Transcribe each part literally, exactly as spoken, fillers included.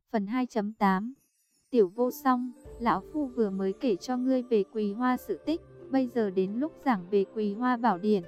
Phần hai chấm tám. Tiểu Vô Song, lão phu vừa mới kể cho ngươi về Quỳ Hoa sự tích, bây giờ đến lúc giảng về Quỳ Hoa Bảo Điển.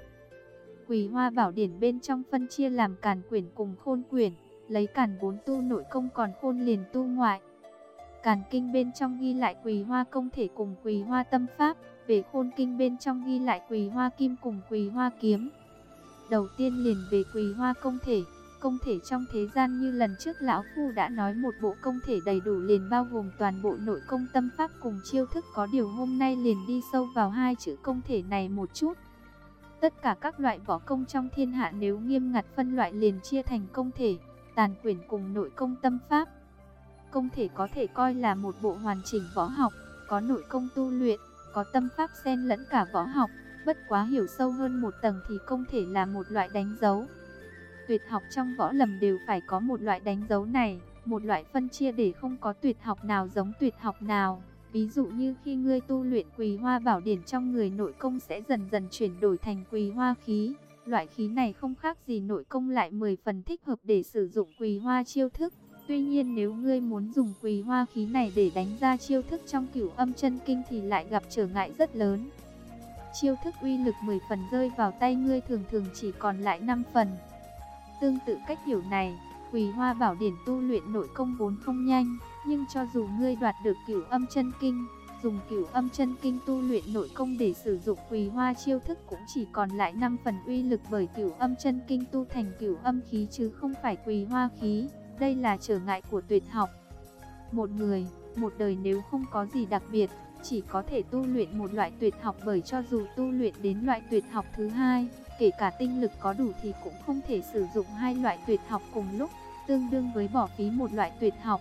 Quỳ Hoa Bảo Điển bên trong phân chia làm Càn quyển cùng Khôn quyển, lấy Càn vốn tu nội công còn Khôn liền tu ngoại. Càn kinh bên trong ghi lại Quỳ Hoa công thể cùng Quỳ Hoa tâm pháp, về Khôn kinh bên trong ghi lại Quỳ Hoa kim cùng Quỳ Hoa kiếm. Đầu tiên liền về Quỳ Hoa công thể. Công thể trong thế gian như lần trước lão phu đã nói, một bộ công thể đầy đủ liền bao gồm toàn bộ nội công tâm pháp cùng chiêu thức, có điều hôm nay liền đi sâu vào hai chữ công thể này một chút. Tất cả các loại võ công trong thiên hạ nếu nghiêm ngặt phân loại liền chia thành công thể, tàn quyển cùng nội công tâm pháp. Công thể có thể coi là một bộ hoàn chỉnh võ học, có nội công tu luyện, có tâm pháp xen lẫn cả võ học, bất quá hiểu sâu hơn một tầng thì công thể là một loại đánh dấu. Tuyệt học trong võ lâm đều phải có một loại đánh dấu này, một loại phân chia để không có tuyệt học nào giống tuyệt học nào. Ví dụ như khi ngươi tu luyện Quỳ Hoa Bảo Điển, trong người nội công sẽ dần dần chuyển đổi thành Quỳ Hoa khí. Loại khí này không khác gì nội công, lại mười phần thích hợp để sử dụng Quỳ Hoa chiêu thức. Tuy nhiên nếu ngươi muốn dùng Quỳ Hoa khí này để đánh ra chiêu thức trong Cửu Âm Chân Kinh thì lại gặp trở ngại rất lớn. Chiêu thức uy lực mười phần rơi vào tay ngươi thường thường chỉ còn lại năm phần. Tương tự cách hiểu này, Quỳ Hoa Bảo Điển tu luyện nội công vốn không nhanh, nhưng cho dù ngươi đoạt được Cửu Âm Chân Kinh, dùng Cửu Âm Chân Kinh tu luyện nội công để sử dụng Quỳ Hoa chiêu thức cũng chỉ còn lại năm phần uy lực, bởi Cửu Âm Chân Kinh tu thành Cửu Âm khí chứ không phải Quỳ Hoa khí. Đây là trở ngại của tuyệt học. Một người, một đời nếu không có gì đặc biệt, chỉ có thể tu luyện một loại tuyệt học, bởi cho dù tu luyện đến loại tuyệt học thứ hai, kể cả tinh lực có đủ thì cũng không thể sử dụng hai loại tuyệt học cùng lúc, tương đương với bỏ phí một loại tuyệt học.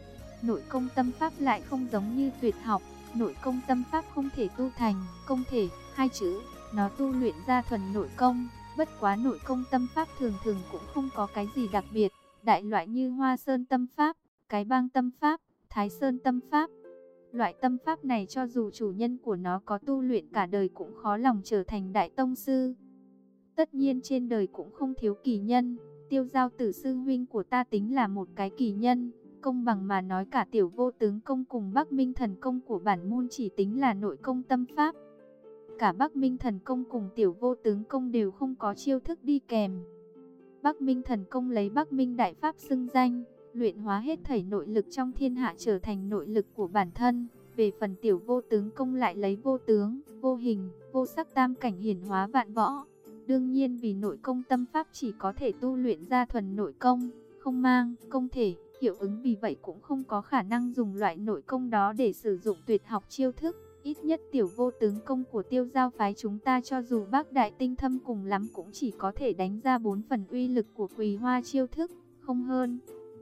Nội công tâm pháp lại không giống như tuyệt học, nội công tâm pháp không thể tu thành công thể, hai chữ, nó tu luyện ra thuần nội công, bất quá nội công tâm pháp thường thường cũng không có cái gì đặc biệt, đại loại như Hoa Sơn tâm pháp, Cái Bang tâm pháp, Thái Sơn tâm pháp. Loại tâm pháp này cho dù chủ nhân của nó có tu luyện cả đời cũng khó lòng trở thành đại tông sư. Tất nhiên trên đời cũng không thiếu kỳ nhân, Tiêu Giao Tử sư huynh của ta tính là một cái kỳ nhân. Công bằng mà nói, cả Tiểu Vô Tướng công cùng Bắc Minh thần công của bản môn chỉ tính là nội công tâm pháp. Cả Bắc Minh thần công cùng Tiểu Vô Tướng công đều không có chiêu thức đi kèm. Bắc Minh thần công lấy Bắc Minh đại pháp xưng danh, luyện hóa hết thảy nội lực trong thiên hạ trở thành nội lực của bản thân. Về phần Tiểu Vô Tướng công lại lấy vô tướng, vô hình, vô sắc tam cảnh hiển hóa vạn võ. Đương nhiên vì nội công tâm pháp chỉ có thể tu luyện ra thuần nội công, không mang công thể, hiệu ứng vì vậy cũng không có khả năng dùng loại nội công đó để sử dụng tuyệt học chiêu thức. Ít nhất Tiểu Vô Tướng công của Tiêu Giao phái chúng ta cho dù bác đại tinh thâm cùng lắm cũng chỉ có thể đánh ra bốn phần uy lực của Quỳ Hoa chiêu thức, không hơn.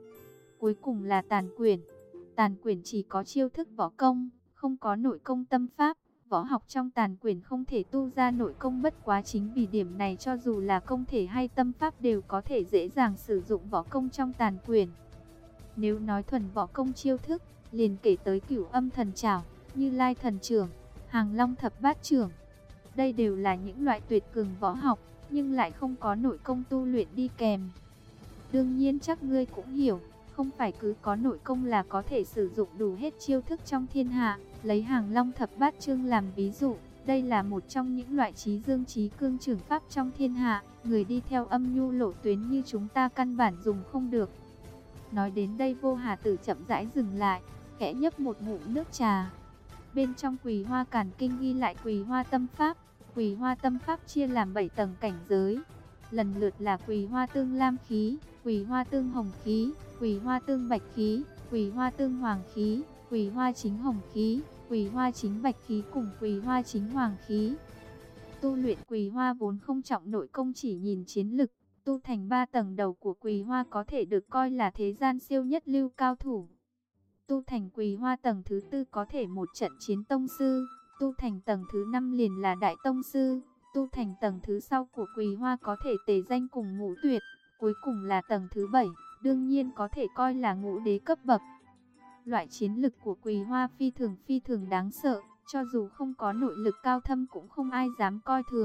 Cuối cùng là Tàn quyển. Tàn quyển chỉ có chiêu thức võ công, không có nội công tâm pháp. Võ học trong Tàn quyển không thể tu ra nội công, bất quá chính vì điểm này cho dù là công thể hay tâm pháp đều có thể dễ dàng sử dụng võ công trong Tàn quyển. Nếu nói thuần võ công chiêu thức, liền kể tới Cửu Âm thần trảo, Như Lai thần chưởng, Hàng Long thập bát chưởng. Đây đều là những loại tuyệt cường võ học, nhưng lại không có nội công tu luyện đi kèm. Đương nhiên chắc ngươi cũng hiểu, không phải cứ có nội công là có thể sử dụng đủ hết chiêu thức trong thiên hạ. Lấy Hàng Long thập bát chưởng làm ví dụ, đây là một trong những loại trí dương trí cương chưởng pháp trong thiên hạ, người đi theo âm nhu lộ tuyến như chúng ta căn bản dùng không được. Nói đến đây Vô Hà Tử chậm rãi dừng lại, khẽ nhấp một ngụm nước trà. Bên trong Quỳ Hoa Càn Kinh ghi lại Quỳ Hoa tâm pháp. Quỳ Hoa tâm pháp chia làm bảy tầng cảnh giới, lần lượt là Quỳ Hoa tương lam khí, Quỳ Hoa tương hồng khí, Quỳ Hoa tương bạch khí, Quỳ Hoa tương hoàng khí, Quỳ Hoa chính hồng khí, Quỳ Hoa chính bạch khí cùng Quỳ Hoa chính hoàng khí. Tu luyện Quỳ Hoa vốn không trọng nội công, chỉ nhìn chiến lực. Tu thành ba tầng đầu của Quỳ Hoa có thể được coi là thế gian siêu nhất lưu cao thủ. Tu thành Quỳ Hoa tầng thứ tư có thể một trận chiến tông sư. Tu thành tầng thứ năm liền là đại tông sư. Tu thành tầng thứ sau của Quỳ Hoa có thể tề danh cùng ngũ tuyệt. Cuối cùng là tầng thứ bảy, đương nhiên có thể coi là ngũ đế cấp bậc. Loại chiến lực của Quỳ Hoa phi thường phi thường đáng sợ, cho dù không có nội lực cao thâm cũng không ai dám coi thường.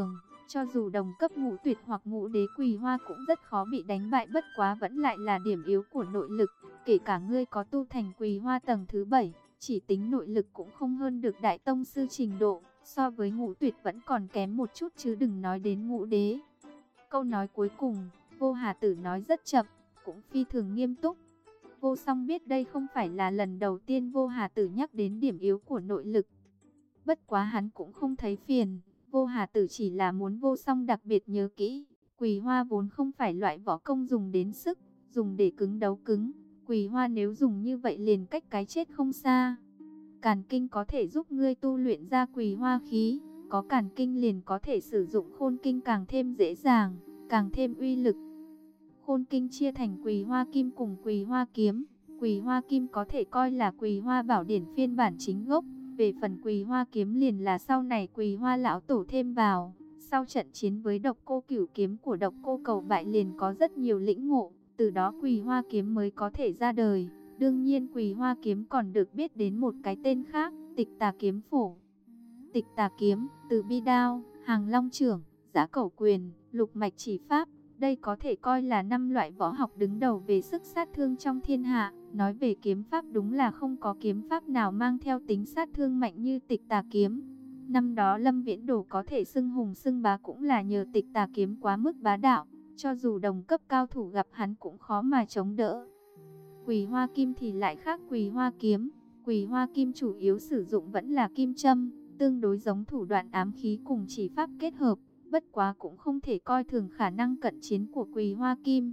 Cho dù đồng cấp ngũ tuyệt hoặc ngũ đế Quỳ Hoa cũng rất khó bị đánh bại, bất quá vẫn lại là điểm yếu của nội lực. Kể cả ngươi có tu thành Quỳ Hoa tầng thứ bảy, chỉ tính nội lực cũng không hơn được đại tông sư trình độ, so với ngũ tuyệt vẫn còn kém một chút chứ đừng nói đến ngũ đế. Câu nói cuối cùng, Vô Hà Tử nói rất chậm, cũng phi thường nghiêm túc. Vô Song biết đây không phải là lần đầu tiên Vô Hà Tử nhắc đến điểm yếu của nội lực. Bất quá hắn cũng không thấy phiền, Vô Hà Tử chỉ là muốn Vô Song đặc biệt nhớ kỹ, Quỳ Hoa vốn không phải loại võ công dùng đến sức, dùng để cứng đấu cứng. Quỳ Hoa nếu dùng như vậy liền cách cái chết không xa. Càn kinh có thể giúp ngươi tu luyện ra Quỳ Hoa khí, có càn kinh liền có thể sử dụng khôn kinh càng thêm dễ dàng, càng thêm uy lực. Khôn kinh chia thành Quỳ Hoa kim cùng Quỳ Hoa kiếm. Quỳ Hoa kim có thể coi là Quỳ Hoa bảo điển phiên bản chính gốc. Về phần Quỳ Hoa kiếm liền là sau này Quỳ Hoa lão tổ thêm vào. Sau trận chiến với Độc Cô Cửu kiếm của Độc Cô Cầu bại liền có rất nhiều lĩnh ngộ, từ đó Quỳ Hoa kiếm mới có thể ra đời. Đương nhiên Quỳ Hoa kiếm còn được biết đến một cái tên khác, Tịch Tà kiếm phổ. Tịch Tà kiếm, từ bi đao, hàng long chưởng, giã cẩu quyền, lục mạch chỉ pháp, đây có thể coi là năm loại võ học đứng đầu về sức sát thương trong thiên hạ. Nói về kiếm pháp đúng là không có kiếm pháp nào mang theo tính sát thương mạnh như Tịch Tà kiếm. Năm đó Lâm Viễn Đồ có thể xưng hùng xưng bá cũng là nhờ Tịch Tà kiếm quá mức bá đạo, cho dù đồng cấp cao thủ gặp hắn cũng khó mà chống đỡ. Quỳ Hoa kim thì lại khác Quỳ Hoa kiếm, Quỳ Hoa kim chủ yếu sử dụng vẫn là kim châm, tương đối giống thủ đoạn ám khí cùng chỉ pháp kết hợp, bất quá cũng không thể coi thường khả năng cận chiến của Quỳ Hoa kim.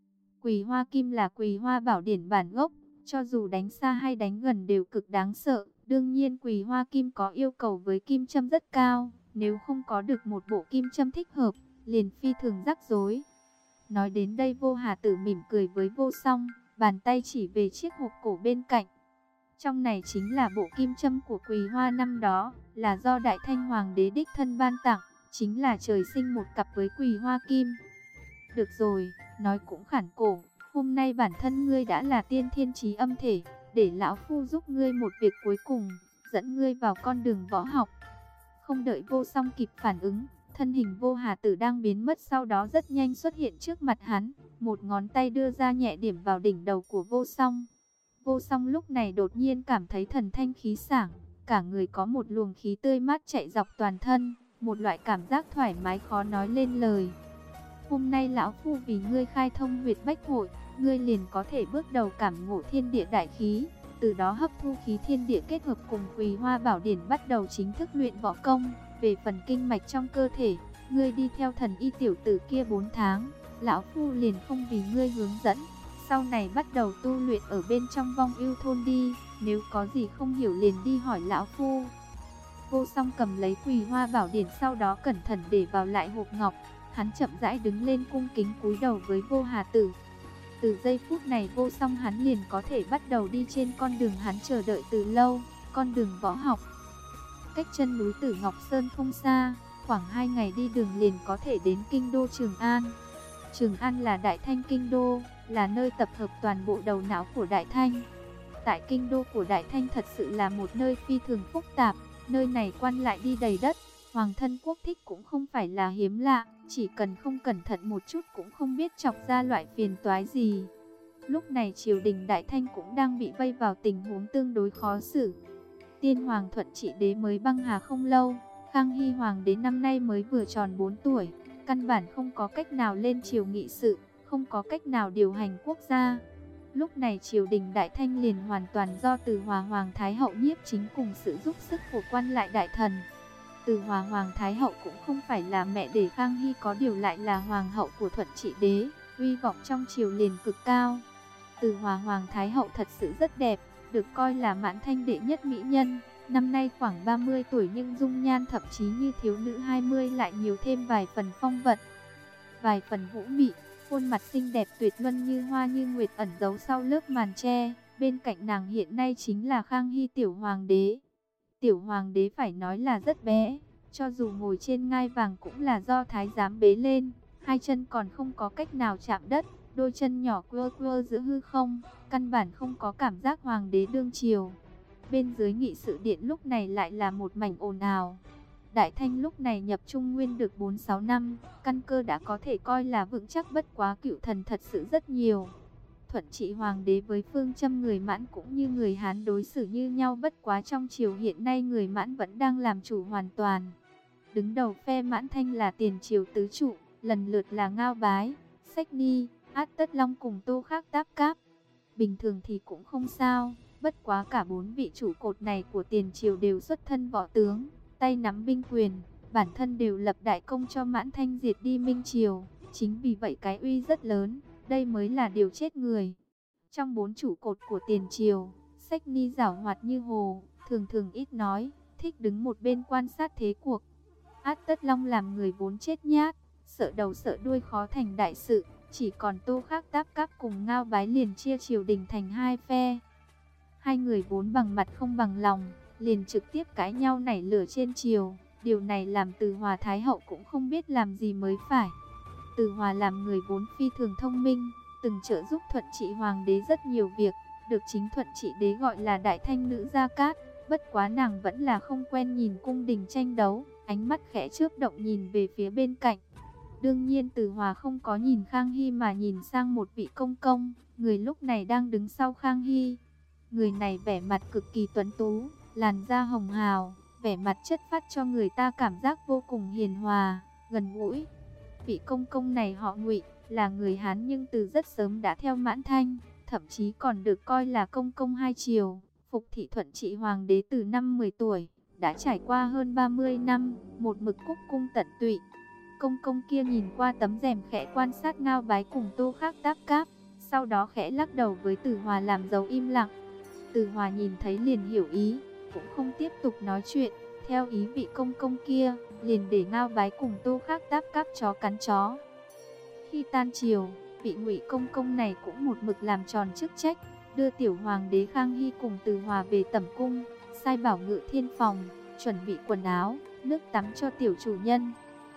Quỳ Hoa kim là Quỳ Hoa bảo điển bản gốc, cho dù đánh xa hay đánh gần đều cực đáng sợ. Đương nhiên Quỳ Hoa kim có yêu cầu với kim châm rất cao, nếu không có được một bộ kim châm thích hợp, liền phi thường rắc rối. Nói đến đây Vô Hà Tử mỉm cười với Vô Song, bàn tay chỉ về chiếc hộp cổ bên cạnh. Trong này chính là bộ kim châm của Quỳ Hoa năm đó, là do Đại Thanh Hoàng đế đích thân ban tặng, chính là trời sinh một cặp với Quỳ Hoa kim. Được rồi, nói cũng khản cổ, hôm nay bản thân ngươi đã là tiên thiên chí âm thể, để lão phu giúp ngươi một việc cuối cùng, dẫn ngươi vào con đường võ học. Không đợi Vô Song kịp phản ứng, thân hình Vô Hà Tử đang biến mất sau đó rất nhanh xuất hiện trước mặt hắn, một ngón tay đưa ra nhẹ điểm vào đỉnh đầu của Vô Song. Vô Song lúc này đột nhiên cảm thấy thần thanh khí sảng, cả người có một luồng khí tươi mát chạy dọc toàn thân, một loại cảm giác thoải mái khó nói lên lời. Hôm nay lão phu vì ngươi khai thông huyệt bách hội, ngươi liền có thể bước đầu cảm ngộ thiên địa đại khí, từ đó hấp thu khí thiên địa kết hợp cùng Quỳ Hoa bảo điển bắt đầu chính thức luyện võ công. Về phần kinh mạch trong cơ thể, ngươi đi theo thần y tiểu tử kia bốn tháng, lão phu liền không vì ngươi hướng dẫn, sau này bắt đầu tu luyện ở bên trong Vong Ưu thôn đi, nếu có gì không hiểu liền đi hỏi lão phu. Vô Song cầm lấy Quỳ Hoa bảo điển sau đó cẩn thận để vào lại hộp ngọc. Hắn chậm rãi đứng lên cung kính cúi đầu với Vô Hà Tử. Từ giây phút này Vô Song hắn liền có thể bắt đầu đi trên con đường hắn chờ đợi từ lâu, con đường võ học. Cách chân núi Tử Ngọc Sơn không xa, khoảng hai ngày đi đường liền có thể đến kinh đô Trường An. Trường An là Đại Thanh kinh đô, là nơi tập hợp toàn bộ đầu não của Đại Thanh. Tại kinh đô của Đại Thanh thật sự là một nơi phi thường phức tạp, nơi này quan lại đi đầy đất, hoàng thân quốc thích cũng không phải là hiếm lạ, chỉ cần không cẩn thận một chút cũng không biết chọc ra loại phiền toái gì. Lúc này triều đình Đại Thanh cũng đang bị vây vào tình huống tương đối khó xử. Tiên hoàng Thuận Trị đế mới băng hà không lâu, Khang Hy hoàng đế năm nay mới vừa tròn bốn tuổi, căn bản không có cách nào lên triều nghị sự, không có cách nào điều hành quốc gia. Lúc này triều đình Đại Thanh liền hoàn toàn do Từ Hòa Hoàng Thái Hậu nhiếp chính cùng sự giúp sức của quan lại đại thần. Từ Hòa Hoàng Thái Hậu cũng không phải là mẹ để Khang Hy, có điều lại là hoàng hậu của Thuận Trị đế, uy vọng trong triều liền cực cao. Từ Hòa Hoàng Thái Hậu thật sự rất đẹp, được coi là mãn thanh đệ nhất mỹ nhân. Năm nay khoảng ba mươi tuổi nhưng dung nhan thậm chí như thiếu nữ hai mươi, lại nhiều thêm vài phần phong vận, vài phần vũ mị. Khuôn mặt xinh đẹp tuyệt luân như hoa như nguyệt ẩn giấu sau lớp màn che. Bên cạnh nàng hiện nay chính là Khang Hy tiểu hoàng đế. Tiểu hoàng đế phải nói là rất bé, cho dù ngồi trên ngai vàng cũng là do thái giám bế lên, hai chân còn không có cách nào chạm đất, đôi chân nhỏ quơ quơ giữa hư không, căn bản không có cảm giác hoàng đế đương triều. Bên dưới nghị sự điện lúc này lại là một mảnh ồn ào. Đại Thanh lúc này nhập Trung Nguyên được bốn sáu năm, căn cơ đã có thể coi là vững chắc, bất quá cựu thần thật sự rất nhiều. Thuận trị hoàng đế với phương châm người Mãn cũng như người Hán đối xử như nhau, bất quá trong triều hiện nay người Mãn vẫn đang làm chủ hoàn toàn. Đứng đầu phe Mãn Thanh là tiền triều tứ trụ, lần lượt là Ngao Bái, Xách Ni, Át Tất Long cùng Tô Khắc Táp Cáp. Bình thường thì cũng không sao, bất quá cả bốn vị trụ cột này của tiền triều đều xuất thân võ tướng, tay nắm binh quyền, bản thân đều lập đại công cho Mãn Thanh diệt đi Minh triều. Chính vì vậy cái uy rất lớn, đây mới là điều chết người. Trong bốn trụ cột của tiền triều, Xách Ni giảo hoạt như hồ, thường thường ít nói, thích đứng một bên quan sát thế cuộc. Át Tất Long làm người vốn chết nhát, sợ đầu sợ đuôi khó thành đại sự, chỉ còn Tô Khắc Táp Cáp cùng Ngao Bái liền chia triều đình thành hai phe. Hai người vốn bằng mặt không bằng lòng, liền trực tiếp cãi nhau nảy lửa trên triều. Điều này làm Từ Hòa Thái hậu cũng không biết làm gì mới phải. Từ Hòa làm người vốn phi thường thông minh, từng trợ giúp Thuận trị hoàng đế rất nhiều việc, được chính Thuận trị đế gọi là Đại Thanh nữ Gia Cát. Bất quá nàng vẫn là không quen nhìn cung đình tranh đấu, ánh mắt khẽ chớp động nhìn về phía bên cạnh. Đương nhiên Từ Hòa không có nhìn Khang Hy mà nhìn sang một vị công công, người lúc này đang đứng sau Khang Hy. Người này vẻ mặt cực kỳ tuấn tú, làn da hồng hào, vẻ mặt chất phát cho người ta cảm giác vô cùng hiền hòa, gần gũi. Vị công công này họ Ngụy, là người Hán nhưng từ rất sớm đã theo Mãn Thanh, thậm chí còn được coi là công công hai triều, phục thị Thuận trị hoàng đế từ năm mười tuổi, đã trải qua hơn ba mươi năm, một mực cúc cung tận tụy. Công công kia nhìn qua tấm rèm khẽ quan sát Ngao Bái cùng Tô Khắc Táp Cáp, sau đó khẽ lắc đầu với Từ Hòa làm dấu im lặng. Từ Hòa nhìn thấy liền hiểu ý, cũng không tiếp tục nói chuyện, theo ý vị công công kia, liền để Ngao Bái cùng Tô Khắc Táp Cáp chó cắn chó. Khi tan triều, vị Ngụy công công này cũng một mực làm tròn chức trách, đưa tiểu hoàng đế Khang Hy cùng Từ Hòa về tẩm cung, sai bảo ngự thiên phòng, chuẩn bị quần áo, nước tắm cho tiểu chủ nhân.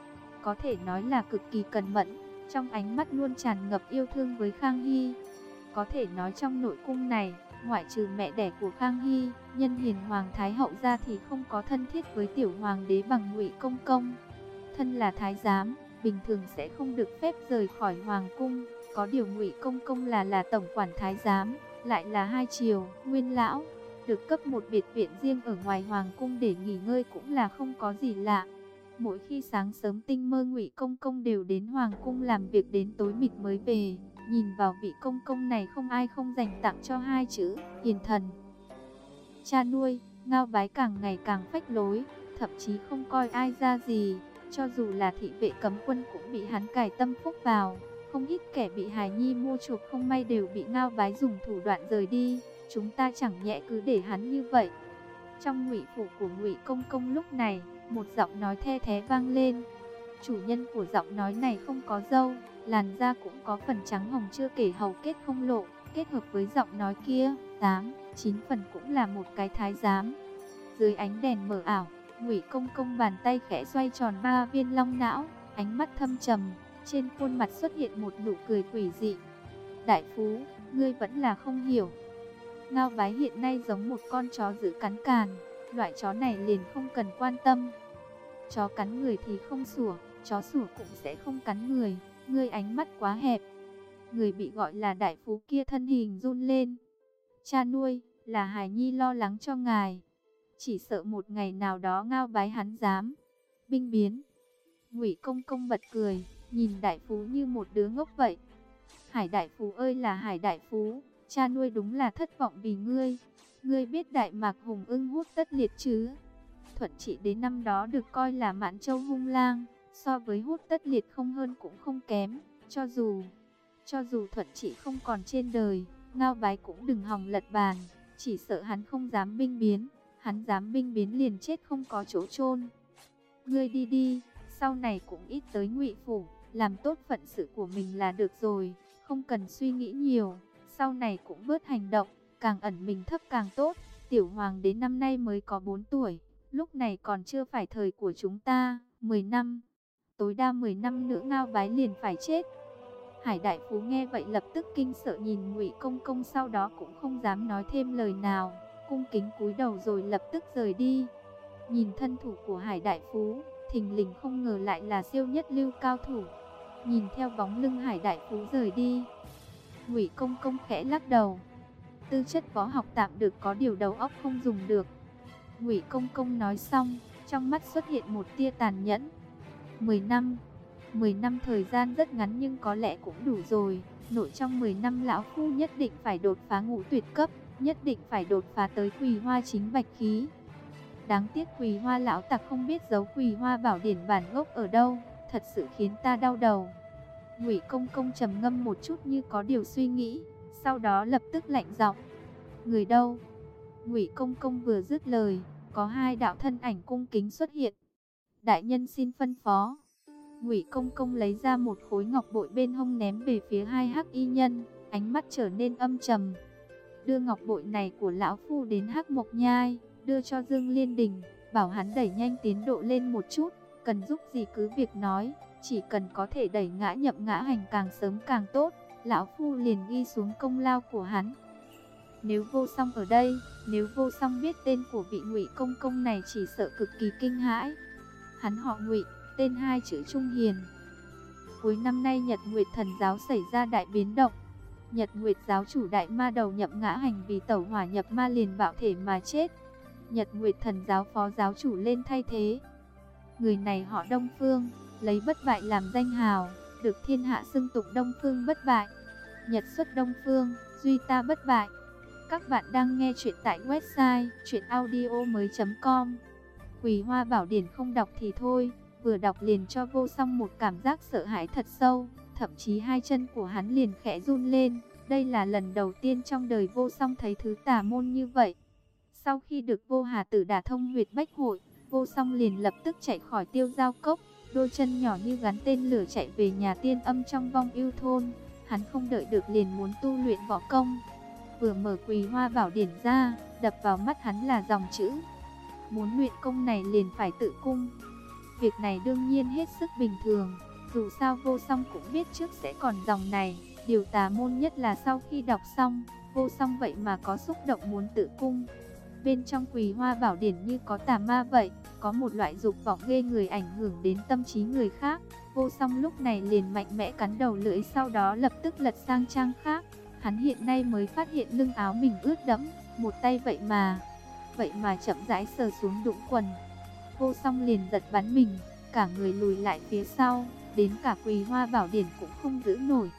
Có thể nói là cực kỳ cẩn mẫn, trong ánh mắt luôn tràn ngập yêu thương với Khang Hy. Có thể nói trong nội cung này, ngoại trừ mẹ đẻ của Khang Hy, nhân hiền hoàng thái hậu ra thì không có thân thiết với tiểu hoàng đế bằng Ngụy công công. Thân là thái giám, bình thường sẽ không được phép rời khỏi hoàng cung, có điều Ngụy công công là là tổng quản thái giám, lại là hai triều nguyên lão, được cấp một biệt viện riêng ở ngoài hoàng cung để nghỉ ngơi cũng là không có gì lạ. Mỗi khi sáng sớm tinh mơ Ngụy công công đều đến hoàng cung làm việc đến tối mịt mới về. Nhìn vào vị công công này không ai không dành tặng cho hai chữ hiền thần. Cha nuôi, Ngao Bái càng ngày càng phách lối, thậm chí không coi ai ra gì, cho dù là thị vệ cấm quân cũng bị hắn cài tâm phúc vào. Không ít kẻ bị hài nhi mua chuộc không may đều bị Ngao Bái dùng thủ đoạn rời đi, chúng ta chẳng nhẽ cứ để hắn như vậy. Trong ngụy phủ của Ngụy công công lúc này, một giọng nói the thé vang lên. Chủ nhân của giọng nói này không có râu, làn da cũng có phần trắng hồng chưa kể hầu kết không lộ, kết hợp với giọng nói kia, tám, chín phần cũng là một cái thái giám. Dưới ánh đèn mờ ảo, Ngụy công công bàn tay khẽ xoay tròn ba viên long não, ánh mắt thâm trầm, trên khuôn mặt xuất hiện một nụ cười quỷ dị. Đại phú, ngươi vẫn là không hiểu. Ngao Bái hiện nay giống một con chó giữ cắn càn, loại chó này liền không cần quan tâm. Chó cắn người thì không sủa, chó sủa cũng sẽ không cắn người, ngươi ánh mắt quá hẹp. Người bị gọi là đại phú kia thân hình run lên. Cha nuôi, là hài nhi lo lắng cho ngài. Chỉ sợ một ngày nào đó Ngao Bái hắn dám binh biến. Ngụy công công bật cười, nhìn đại phú như một đứa ngốc vậy. Hải đại phú ơi là Hải đại phú, cha nuôi đúng là thất vọng vì ngươi. Ngươi biết Đại Mạc Hùng ưng Hút Tất Liệt chứ? Thuận trị đến năm đó được coi là Mãn Châu hung lang, so với Hút Tất Liệt không hơn cũng không kém. Cho dù cho dù Thuận trị không còn trên đời, Ngao Bái cũng đừng hòng lật bàn. Chỉ sợ hắn không dám binh biến, hắn dám binh biến liền chết không có chỗ chôn. Ngươi đi đi, sau này cũng ít tới Ngụy phủ, làm tốt phận sự của mình là được rồi, không cần suy nghĩ nhiều. Sau này cũng bớt hành động, càng ẩn mình thấp càng tốt. Tiểu hoàng đến năm nay mới có bốn tuổi, lúc này còn chưa phải thời của chúng ta. Mười năm, tối đa mười năm nữa Ngao Bái liền phải chết. Hải đại phú nghe vậy lập tức kinh sợ nhìn Ngụy công công, sau đó cũng không dám nói thêm lời nào, cung kính cúi đầu rồi lập tức rời đi. Nhìn thân thủ của Hải Đại Phú, thình lình không ngờ lại là siêu nhất lưu cao thủ. Nhìn theo bóng lưng Hải Đại Phú rời đi, Ngụy Công Công khẽ lắc đầu. Tư chất võ học tạm được, có điều đầu óc không dùng được. Ngụy Công Công nói xong, trong mắt xuất hiện một tia tàn nhẫn. mười năm, mười năm thời gian rất ngắn nhưng có lẽ cũng đủ rồi. Nội trong mười năm lão phu nhất định phải đột phá ngũ tuyệt cấp, nhất định phải đột phá tới Quỳ Hoa chính bạch khí. Đáng tiếc Quỳ Hoa lão tặc không biết giấu Quỳ Hoa bảo điển bản gốc ở đâu, thật sự khiến ta đau đầu. Ngụy Công Công trầm ngâm một chút như có điều suy nghĩ, sau đó lập tức lạnh giọng. Người đâu? Ngụy Công Công vừa dứt lời, có hai đạo thân ảnh cung kính xuất hiện. Đại nhân xin phân phó. Ngụy Công Công lấy ra một khối ngọc bội bên hông ném về phía hai hắc y nhân, ánh mắt trở nên âm trầm. Đưa ngọc bội này của lão phu đến Hắc Mộc Nhai, đưa cho Dương Liên Đình, bảo hắn đẩy nhanh tiến độ lên một chút, cần giúp gì cứ việc nói, chỉ cần có thể đẩy ngã Nhậm Ngã Hành càng sớm càng tốt, lão phu liền ghi xuống công lao của hắn. Nếu Vô Song ở đây, nếu Vô Song biết tên của vị Ngụy Công Công này chỉ sợ cực kỳ kinh hãi. Hắn họ Ngụy, tên hai chữ Trung Hiền. Cuối năm nay Nhật Nguyệt Thần Giáo xảy ra đại biến động. Nhật Nguyệt giáo chủ đại ma đầu Nhậm Ngã Hành vì tẩu hỏa nhập ma liền bạo thể mà chết. Nhật Nguyệt Thần Giáo phó giáo chủ lên thay thế. Người này họ Đông Phương, lấy bất bại làm danh hào, được thiên hạ xưng tụng Đông Phương bất bại. Nhật xuất Đông Phương, duy ta bất bại. Các bạn đang nghe chuyện tại website truyện audio mới chấm com. Quỳ Hoa Bảo Điển không đọc thì thôi, vừa đọc liền cho Vô Song một cảm giác sợ hãi thật sâu, thậm chí hai chân của hắn liền khẽ run lên. Đây là lần đầu tiên trong đời Vô Song thấy thứ tà môn như vậy. Sau khi được Vô Hà Tử đả thông huyệt bách hội, Vô Song liền lập tức chạy khỏi Tiêu Giao Cốc, đôi chân nhỏ như gắn tên lửa chạy về nhà Tiên Âm trong Vong Ưu thôn. Hắn không đợi được liền muốn tu luyện võ công. Vừa mở Quỳ Hoa Bảo Điển ra, đập vào mắt hắn là dòng chữ: muốn luyện công này liền phải tự cung. Việc này đương nhiên hết sức bình thường, dù sao Vô Song cũng biết trước sẽ còn dòng này. Điều tà môn nhất là sau khi đọc xong, Vô Song vậy mà có xúc động muốn tự cung. Bên trong Quỳ Hoa Bảo Điển như có tà ma vậy, có một loại dục vọng ghê người ảnh hưởng đến tâm trí người khác. Vô Song lúc này liền mạnh mẽ cắn đầu lưỡi, sau đó lập tức lật sang trang khác. Hắn hiện nay mới phát hiện lưng áo mình ướt đẫm, một tay vậy mà, vậy mà chậm rãi sờ xuống đũng quần. Vô Song liền giật bắn mình, cả người lùi lại phía sau, đến cả Quỳ Hoa Bảo Điển cũng không giữ nổi,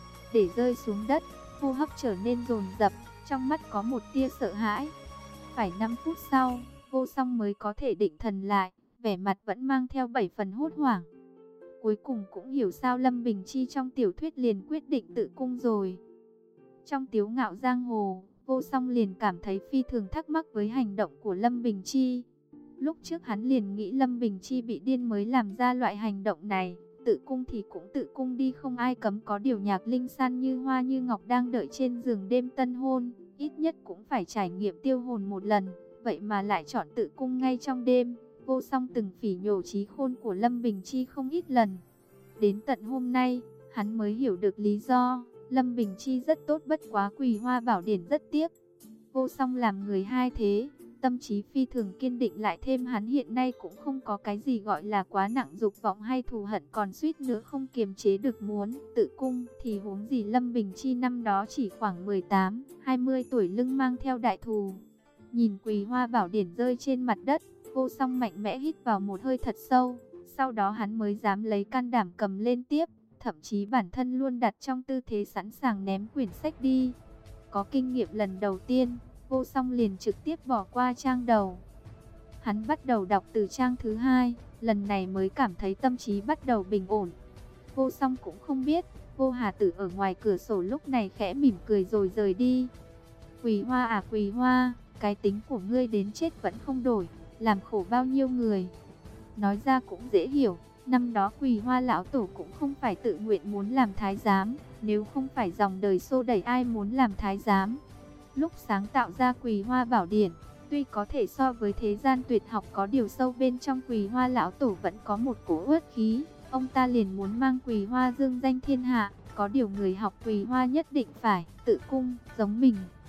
để rơi xuống đất, hô hấp trở nên dồn dập, trong mắt có một tia sợ hãi. Phải năm phút sau, Vô Song mới có thể định thần lại, vẻ mặt vẫn mang theo bảy phần hốt hoảng. Cuối cùng cũng hiểu sao Lâm Bình Chi trong tiểu thuyết liền quyết định tự cung rồi. Trong Tiếu Ngạo Giang Hồ, Vô Song liền cảm thấy phi thường thắc mắc với hành động của Lâm Bình Chi. Lúc trước hắn liền nghĩ Lâm Bình Chi bị điên mới làm ra loại hành động này. Tự cung thì cũng tự cung đi, không ai cấm, có điều Nhạc Linh San như hoa như ngọc đang đợi trên giường đêm tân hôn, ít nhất cũng phải trải nghiệm tiêu hồn một lần, vậy mà lại chọn tự cung ngay trong đêm. Vô Song từng phỉ nhổ trí khôn của Lâm Bình Chi không ít lần. Đến tận hôm nay, hắn mới hiểu được lý do. Lâm Bình Chi rất tốt, bất quá Quỳ Hoa Bảo Điển rất tiếc. Vô Song làm người hai thế, tâm trí phi thường kiên định, lại thêm hắn hiện nay cũng không có cái gì gọi là quá nặng dục vọng hay thù hận, còn suýt nữa không kiềm chế được muốn tự cung, thì huống gì Lâm Bình Chi năm đó chỉ khoảng mười tám, hai mươi tuổi, lưng mang theo đại thù. Nhìn Quỳ Hoa Bảo Điển rơi trên mặt đất, Vô Song mạnh mẽ hít vào một hơi thật sâu, sau đó hắn mới dám lấy can đảm cầm lên tiếp, thậm chí bản thân luôn đặt trong tư thế sẵn sàng ném quyển sách đi. Có kinh nghiệm lần đầu tiên, Vô Song liền trực tiếp bỏ qua trang đầu. Hắn bắt đầu đọc từ trang thứ hai, lần này mới cảm thấy tâm trí bắt đầu bình ổn. Vô Song cũng không biết, Vô Hà Tử ở ngoài cửa sổ lúc này khẽ mỉm cười rồi rời đi. Quỳ Hoa à Quỳ Hoa, cái tính của ngươi đến chết vẫn không đổi, làm khổ bao nhiêu người. Nói ra cũng dễ hiểu, năm đó Quỳ Hoa lão tổ cũng không phải tự nguyện muốn làm thái giám, nếu không phải dòng đời xô đẩy ai muốn làm thái giám. Lúc sáng tạo ra Quỳ Hoa Bảo Điển, tuy có thể so với thế gian tuyệt học, có điều sâu bên trong Quỳ Hoa lão tổ vẫn có một cỗ uất khí. Ông ta liền muốn mang Quỳ Hoa dương danh thiên hạ, có điều người học Quỳ Hoa nhất định phải tự cung giống mình.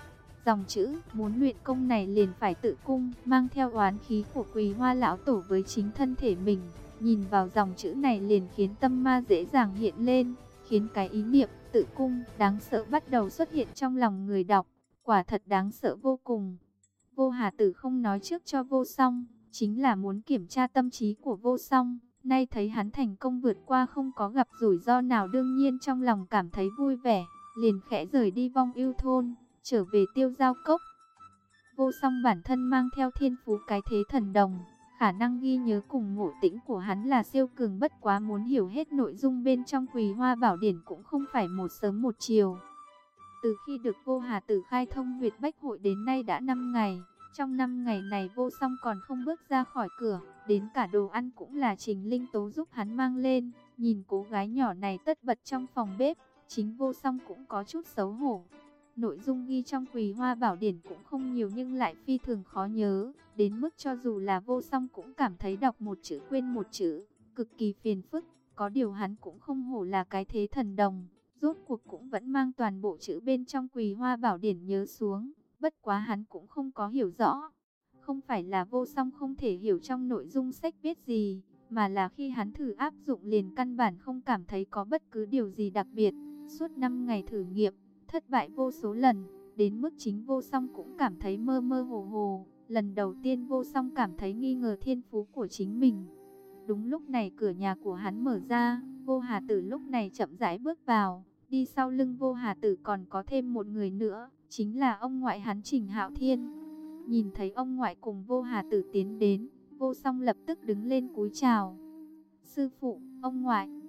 dòng chữ, muốn luyện công này liền phải tự cung, mang theo oán khí của Quỳ Hoa lão tổ với chính thân thể mình. Nhìn vào dòng chữ này liền khiến tâm ma dễ dàng hiện lên, khiến cái ý niệm tự cung đáng sợ bắt đầu xuất hiện trong lòng người đọc, quả thật đáng sợ vô cùng. Vô Hà Tử không nói trước cho Vô Song, chính là muốn kiểm tra tâm trí của Vô Song. Nay thấy hắn thành công vượt qua, không có gặp rủi ro nào, đương nhiên trong lòng cảm thấy vui vẻ, liền khẽ rời đi Vong Ưu thôn, trở về Tiêu Giao Cốc. Vô Song bản thân mang theo thiên phú cái thế thần đồng, khả năng ghi nhớ cùng ngộ tĩnh của hắn là siêu cường, bất quá muốn hiểu hết nội dung bên trong Quỳ Hoa Bảo Điển cũng không phải một sớm một chiều. Từ khi được Vô Hà Tử khai thông huyệt bách hội đến nay đã năm ngày. Trong năm ngày này Vô Song còn không bước ra khỏi cửa, đến cả đồ ăn cũng là Trình Linh Tố giúp hắn mang lên. Nhìn cô gái nhỏ này tất bật trong phòng bếp, chính Vô Song cũng có chút xấu hổ. Nội dung ghi trong Quỳ Hoa Bảo Điển cũng không nhiều nhưng lại phi thường khó nhớ, đến mức cho dù là Vô Song cũng cảm thấy đọc một chữ quên một chữ, cực kỳ phiền phức. Có điều hắn cũng không hổ là cái thế thần đồng, rốt cuộc cũng vẫn mang toàn bộ chữ bên trong Quỳ Hoa Bảo Điển nhớ xuống. Bất quá hắn cũng không có hiểu rõ. Không phải là Vô Song không thể hiểu trong nội dung sách viết gì, mà là khi hắn thử áp dụng liền căn bản không cảm thấy có bất cứ điều gì đặc biệt. Suốt năm ngày thử nghiệm, thất bại vô số lần, đến mức chính Vô Song cũng cảm thấy mơ mơ hồ hồ. Lần đầu tiên Vô Song cảm thấy nghi ngờ thiên phú của chính mình. Đúng lúc này cửa nhà của hắn mở ra, Vô Hà Tử lúc này chậm rãi bước vào. Đi sau lưng Vô Hà Tử còn có thêm một người nữa, chính là ông ngoại hắn Trình Hạo Thiên. Nhìn thấy ông ngoại cùng Vô Hà Tử tiến đến, Vô Song lập tức đứng lên cúi chào. Sư phụ, ông ngoại.